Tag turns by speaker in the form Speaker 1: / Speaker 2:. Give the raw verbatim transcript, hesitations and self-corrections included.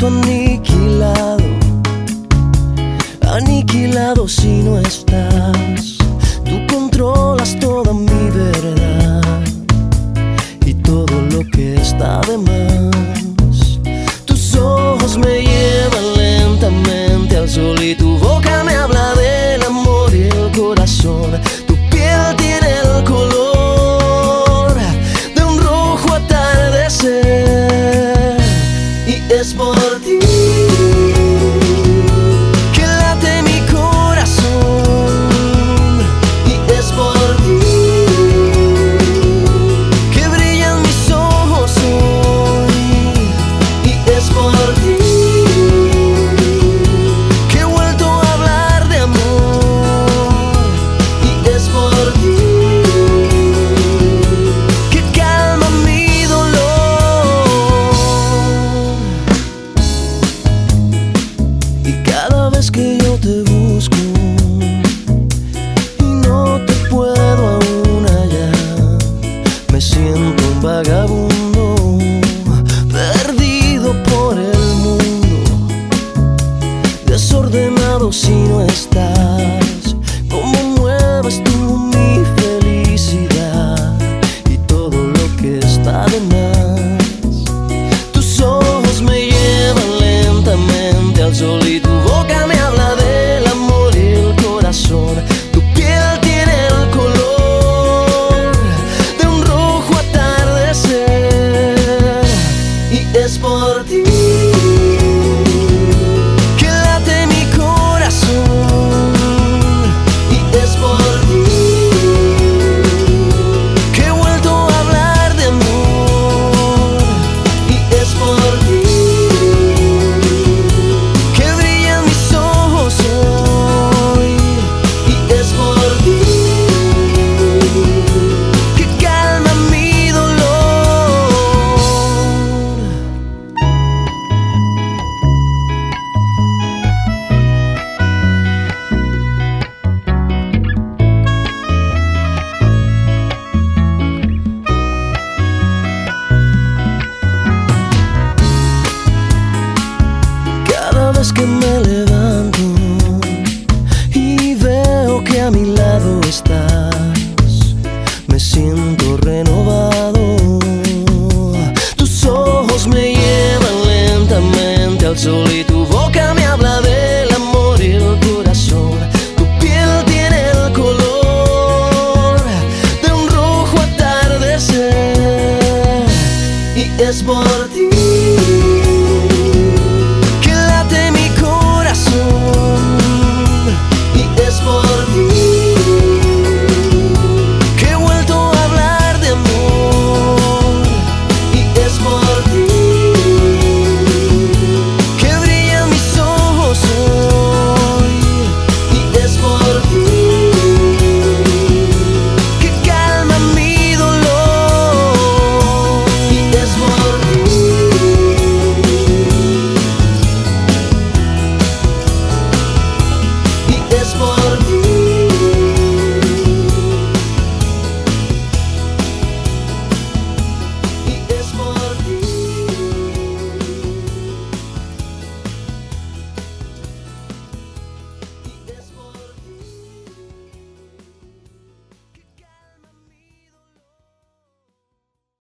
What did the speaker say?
Speaker 1: aniquilado, aniquilado si no estás. Tú controlas toda mi verdad y todo lo que está de más. Tus ojos me llevan lentamente al sol y tu boca me habla del amor y el corazón. Tu piel tiene el color de un rojo atardecer y es por ti que late mi corazón, y es por ti que brillan mis ojos hoy, y es por ti que he vuelto a hablar de amor, y es por ti que calma mi dolor. Y cada vez que yo te busco y no te puedo aún hallar, me siento un vagabundo perdido por el mundo, desordenado si no estás. Cómo mueves tú mi felicidad y todo lo que está de más. Tus ojos me llevan lentamente al sol y tu boca me habla del amor y el corazón. Tu piel tiene el color de un rojo atardecer y es por ti que late mi corazón, y es por ti que he vuelto a hablar de amor, y es por ti que brillan mis ojos hoy, y es por ti que calma mi dolor. Cada vez que me levanto y veo que a mi lado estás, me siento renovado. Tus ojos me llevan lentamente al sol y